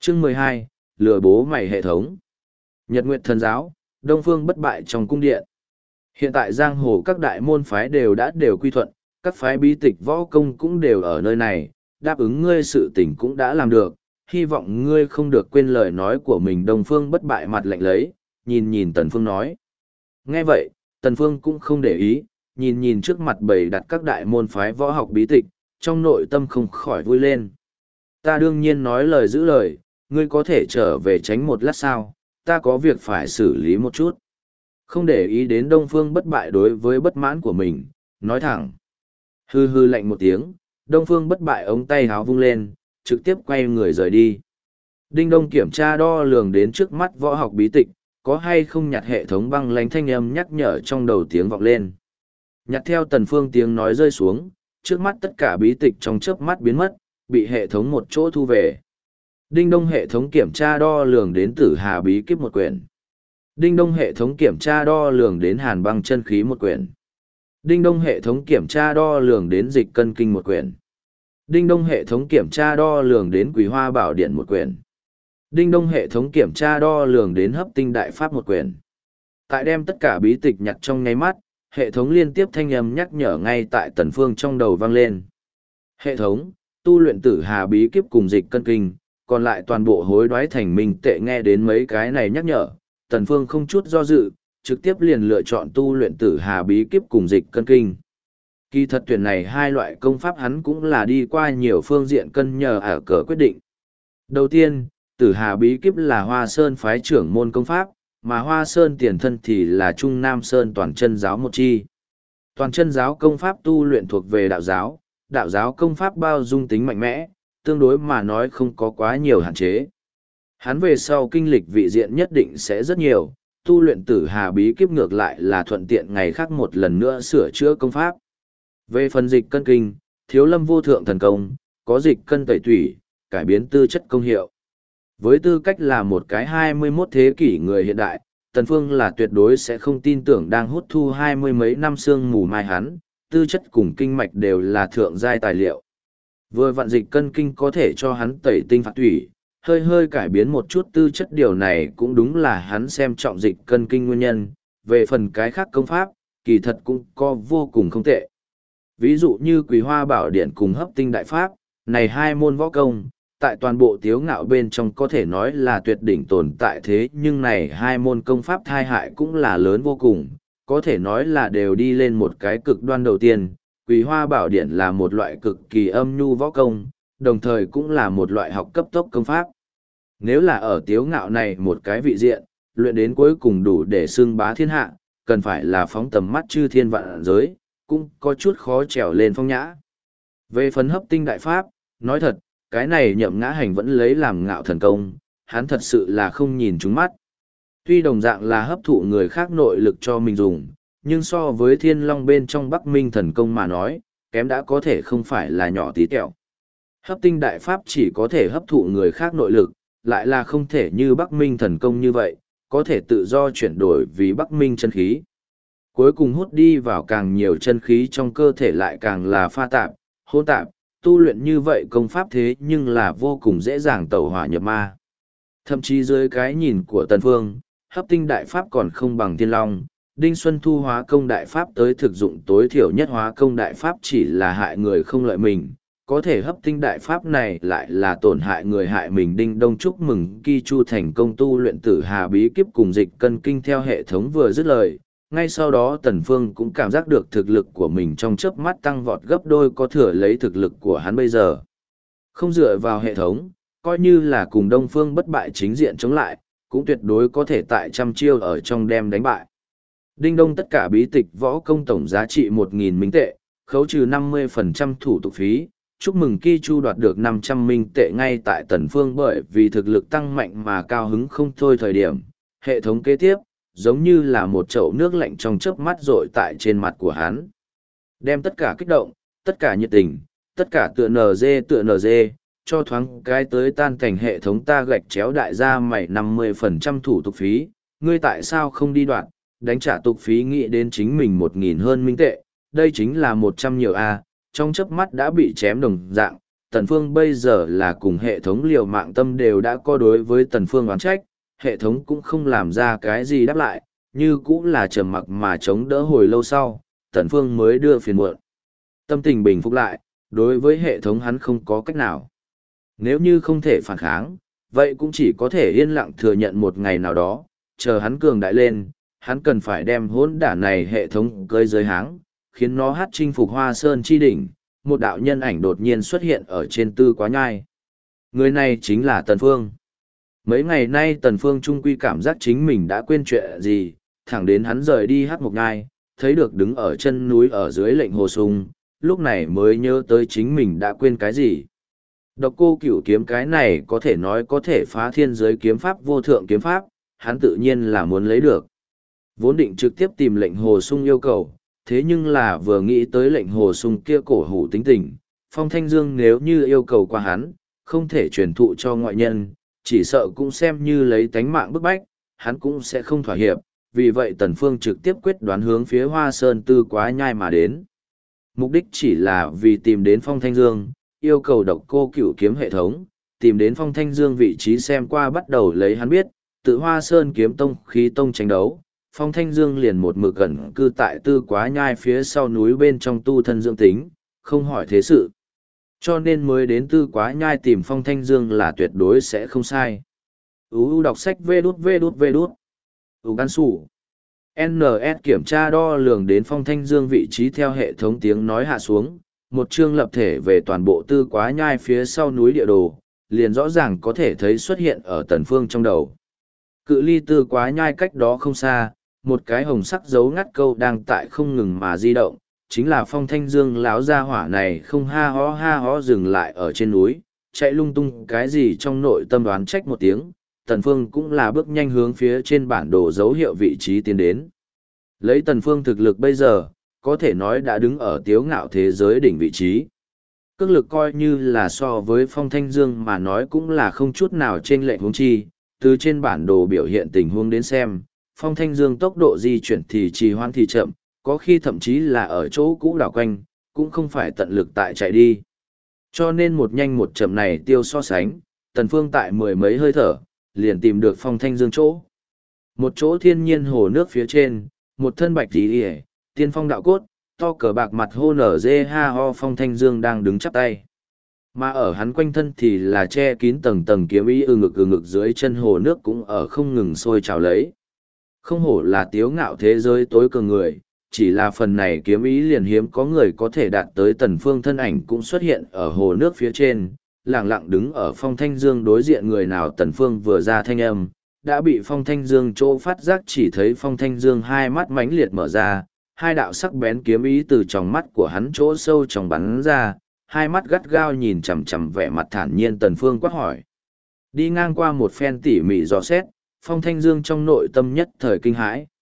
Chương 12, lừa bố mày hệ thống. Nhật Nguyệt Thần Giáo, Đông Phương bất bại trong cung điện. Hiện tại giang hồ các đại môn phái đều quy thuận, các phái bí tịch võ công cũng đều ở nơi này, đáp ứng ngươi sự tình cũng đã làm được, hy vọng ngươi không được quên lời nói của mình. Đông Phương bất bại mặt lạnh lấy, nhìn Tần Phương nói. Nghe vậy, Tần Phương cũng không để ý, nhìn trước mặt bày đặt các đại môn phái võ học bí tịch, trong nội tâm không khỏi vui lên. Ta đương nhiên nói lời giữ lời, ngươi có thể trở về tránh một lát sao, ta có việc phải xử lý một chút. Không để ý đến Đông Phương bất bại đối với bất mãn của mình, nói thẳng. Hư hư lạnh một tiếng, Đông Phương bất bại ống tay háo vung lên, trực tiếp quay người rời đi. Đinh Đông kiểm tra đo lường đến trước mắt võ học bí tịch, có hay không nhặt hệ thống băng lánh thanh âm nhắc nhở trong đầu tiếng vọng lên. Nhặt theo Tần Phương tiếng nói rơi xuống, trước mắt tất cả bí tịch trong chớp mắt biến mất, bị hệ thống một chỗ thu về. Đinh Đông hệ thống kiểm tra đo lường đến Tử Hà bí kíp một quyển. Đinh Đông hệ thống kiểm tra đo lường đến Hàn băng chân khí một quyển. Đinh Đông hệ thống kiểm tra đo lường đến Dịch cân kinh một quyển. Đinh Đông hệ thống kiểm tra đo lường đến Quý Hoa bảo điện một quyển. Đinh Đông hệ thống kiểm tra đo lường đến Hấp tinh đại pháp một quyển. Tại đem tất cả bí tịch nhặt trong nháy mắt, hệ thống liên tiếp thanh âm nhắc nhở ngay tại Tần Phương trong đầu vang lên. Hệ thống, tu luyện Tử Hà bí kíp cùng Dịch cân kinh, còn lại toàn bộ hối đoái thành minh tệ. Nghe đến mấy cái này nhắc nhở, Tần Phương không chút do dự, trực tiếp liền lựa chọn tu luyện Tử Hà bí kíp cùng Dịch cân kinh. Kỳ thật tuyển này hai loại công pháp hắn cũng là đi qua nhiều phương diện cân nhờ ở cờ quyết định. Đầu tiên, Tử Hà bí kíp là Hoa Sơn phái trưởng môn công pháp, mà Hoa Sơn tiền thân thì là Trung Nam Sơn toàn chân giáo một chi. Toàn chân giáo công pháp tu luyện thuộc về đạo giáo công pháp bao dung tính mạnh mẽ, tương đối mà nói không có quá nhiều hạn chế. Hắn về sau kinh lịch vị diện nhất định sẽ rất nhiều, tu luyện Tử Hà bí kíp ngược lại là thuận tiện ngày khác một lần nữa sửa chữa công pháp. Về phần Dịch cân kinh, Thiếu Lâm vô thượng thần công, có dịch cân tẩy tủy, cải biến tư chất công hiệu. Với tư cách là một cái 21 thế kỷ người hiện đại, Tần Phương là tuyệt đối sẽ không tin tưởng đang hút thu 20 mấy năm sương mù mai hắn, tư chất cùng kinh mạch đều là thượng giai tài liệu. Vừa vạn Dịch cân kinh có thể cho hắn tẩy tinh phạt tủy, hơi cải biến một chút tư chất, điều này cũng đúng là hắn xem trọng Dịch cân kinh nguyên nhân. Về phần cái khác công pháp, kỳ thật cũng có vô cùng không tệ. Ví dụ như Quý Hoa bảo điện cùng Hấp tinh đại pháp, này hai môn võ công, tại toàn bộ Tiếu Ngạo bên trong có thể nói là tuyệt đỉnh tồn tại, thế nhưng này hai môn công pháp thai hại cũng là lớn vô cùng, có thể nói là đều đi lên một cái cực đoan. Đầu tiên, Quý Hoa bảo điện là một loại cực kỳ âm nhu võ công, đồng thời cũng là một loại học cấp tốc công pháp. Nếu là ở Tiếu Ngạo này một cái vị diện, luyện đến cuối cùng đủ để xưng bá thiên hạ, cần phải là phóng tầm mắt chư thiên vạn giới, cũng có chút khó trèo lên phong nhã. Về phần Hấp tinh đại pháp, nói thật, cái này Nhậm Ngã Hành vẫn lấy làm ngạo thần công, hắn thật sự là không nhìn trúng mắt. Tuy đồng dạng là hấp thụ người khác nội lực cho mình dùng, nhưng so với Thiên Long bên trong Bắc Minh thần công mà nói, kém đã có thể không phải là nhỏ tí tẹo. Hấp tinh đại pháp chỉ có thể hấp thụ người khác nội lực, lại là không thể như Bắc Minh thần công như vậy, có thể tự do chuyển đổi vì Bắc Minh chân khí. Cuối cùng hút đi vào càng nhiều chân khí trong cơ thể, lại càng là pha tạp, hỗn tạp, tu luyện như vậy công pháp thế nhưng là vô cùng dễ dàng tẩu hỏa nhập ma. Thậm chí dưới cái nhìn của Tần Phương, Hấp tinh đại pháp còn không bằng Thiên Long, Đinh Xuân Thu hóa công đại pháp tới thực dụng tối thiểu nhất hóa công đại pháp chỉ là hại người không lợi mình, có thể Hấp tinh đại pháp này lại là tổn hại người hại mình. Đinh Đông chúc mừng Ki Chu thành công tu luyện Tử Hà bí kíp cùng Dịch cân kinh. Theo hệ thống vừa dứt lời, ngay sau đó Tần Phương cũng cảm giác được thực lực của mình trong chớp mắt tăng vọt gấp đôi, có thừa lấy thực lực của hắn bây giờ. Không dựa vào hệ thống, coi như là cùng Đông Phương bất bại chính diện chống lại, cũng tuyệt đối có thể tại trăm chiêu ở trong đem đánh bại. Đinh Đông tất cả bí tịch võ công tổng giá trị 1.000 minh tệ, khấu trừ 50% thủ tục phí. Chúc mừng Ki Chu đoạt được 500 minh tệ. Ngay tại Tần Phương bởi vì thực lực tăng mạnh mà cao hứng không thôi thời điểm, hệ thống kế tiếp giống như là một chậu nước lạnh trong chớp mắt rội tại trên mặt của hắn. Đem tất cả kích động, tất cả nhiệt tình, tất cả tựa NG, cho thoáng cái tới tan cảnh. Hệ thống ta gạch chéo đại gia mày 50% thủ tục phí, ngươi tại sao không đi đoạn, đánh trả tục phí, nghĩ đến chính mình 1.000 hơn minh tệ, đây chính là 100 nhiều a, trong chớp mắt đã bị chém đồng dạng, Tần Phương bây giờ là cùng hệ thống liều mạng tâm đều đã có đối với Tần Phương oán trách, hệ thống cũng không làm ra cái gì đáp lại, như cũng là trầm mặc mà chống đỡ hồi lâu sau, Tần Phương mới đưa phiền muộn. Tâm tình bình phục lại, đối với hệ thống hắn không có cách nào. Nếu như không thể phản kháng, vậy cũng chỉ có thể yên lặng thừa nhận một ngày nào đó, chờ hắn cường đại lên, hắn cần phải đem hỗn đản này hệ thống cơi dưới háng, khiến nó hát chinh phục Hoa Sơn chi đỉnh. Một đạo nhân ảnh đột nhiên xuất hiện ở trên Tư Quá Nhai. Người này chính là Tần Phương. Mấy ngày nay Tần Phương trung quy cảm giác chính mình đã quên chuyện gì, thẳng đến hắn rời đi Hắc Mộc Nhai, thấy được đứng ở chân núi ở dưới Lệnh Hồ Sung, lúc này mới nhớ tới chính mình đã quên cái gì. Độc Cô Cửu kiếm cái này có thể nói có thể phá thiên giới kiếm pháp vô thượng kiếm pháp, hắn tự nhiên là muốn lấy được. Vốn định trực tiếp tìm Lệnh Hồ Sung yêu cầu, thế nhưng là vừa nghĩ tới Lệnh Hồ Sung kia cổ hủ tính tình, Phong Thanh Dương nếu như yêu cầu qua hắn, không thể truyền thụ cho ngoại nhân, chỉ sợ cũng xem như lấy tánh mạng bức bách, hắn cũng sẽ không thỏa hiệp, vì vậy Tần Phương trực tiếp quyết đoán hướng phía Hoa Sơn Tư Quá Nhai mà đến. Mục đích chỉ là vì tìm đến Phong Thanh Dương, yêu cầu Độc Cô Cửu kiếm hệ thống, tìm đến Phong Thanh Dương vị trí xem qua bắt đầu lấy hắn biết, tự Hoa Sơn kiếm tông khí tông tranh đấu. Phong Thanh Dương liền một mực gần cư tại Tư Quá Nhai phía sau núi bên trong tu thân dưỡng tính, không hỏi thế sự. Cho nên mới đến Tư Quá Nhai tìm Phong Thanh Dương là tuyệt đối sẽ không sai. Đọc sách vê đút. Gan sủ. NS kiểm tra đo lường đến Phong Thanh Dương vị trí theo hệ thống tiếng nói hạ xuống, một chương lập thể về toàn bộ Tư Quá Nhai phía sau núi địa đồ, liền rõ ràng có thể thấy xuất hiện ở Tần Phương trong đầu. Cự ly Tư Quá Nhai cách đó không xa, một cái hồng sắc dấu ngắt câu đang tại không ngừng mà di động, chính là Phong Thanh Dương láo ra hỏa này không ha ho dừng lại ở trên núi, chạy lung tung cái gì trong nội tâm đoán trách một tiếng, Tần Phương cũng là bước nhanh hướng phía trên bản đồ dấu hiệu vị trí tiến đến. Lấy Tần Phương thực lực bây giờ, có thể nói đã đứng ở tiếu ngạo thế giới đỉnh vị trí. Cước lực coi như là so với Phong Thanh Dương mà nói cũng là không chút nào trên lệnh huống chi, từ trên bản đồ biểu hiện tình huống đến xem. Phong Thanh Dương tốc độ di chuyển thì trì hoãn thì chậm, có khi thậm chí là ở chỗ cũ đảo quanh, cũng không phải tận lực tại chạy đi. Cho nên một nhanh một chậm này tiêu so sánh, Tần Phương tại mười mấy hơi thở, liền tìm được Phong Thanh Dương chỗ. Một chỗ thiên nhiên hồ nước phía trên, một thân bạch tí hề, tiên phong đạo cốt, to cờ bạc mặt hô nở dê ha ho Phong Thanh Dương đang đứng chắp tay. Mà ở hắn quanh thân thì là che kín tầng tầng kiếm ý ngực dưới chân hồ nước cũng ở không ngừng sôi trào lấy. Không hổ là tiếu ngạo thế giới tối cường người, chỉ là phần này kiếm ý liền hiếm có người có thể đạt tới Tần Phương thân ảnh cũng xuất hiện ở hồ nước phía trên, lặng lặng đứng ở Phong Thanh Dương đối diện người nào Tần Phương vừa ra thanh âm, đã bị Phong Thanh Dương chỗ phát giác chỉ thấy Phong Thanh Dương hai mắt mãnh liệt mở ra, hai đạo sắc bén kiếm ý từ trong mắt của hắn chỗ sâu trong bắn ra, hai mắt gắt gao nhìn chằm chằm vẻ mặt thản nhiên Tần Phương quát hỏi. Đi ngang qua một phen tỉ mỉ dò xét, Phong Thanh Dương trong nội tâm nhất thời kinh hãi.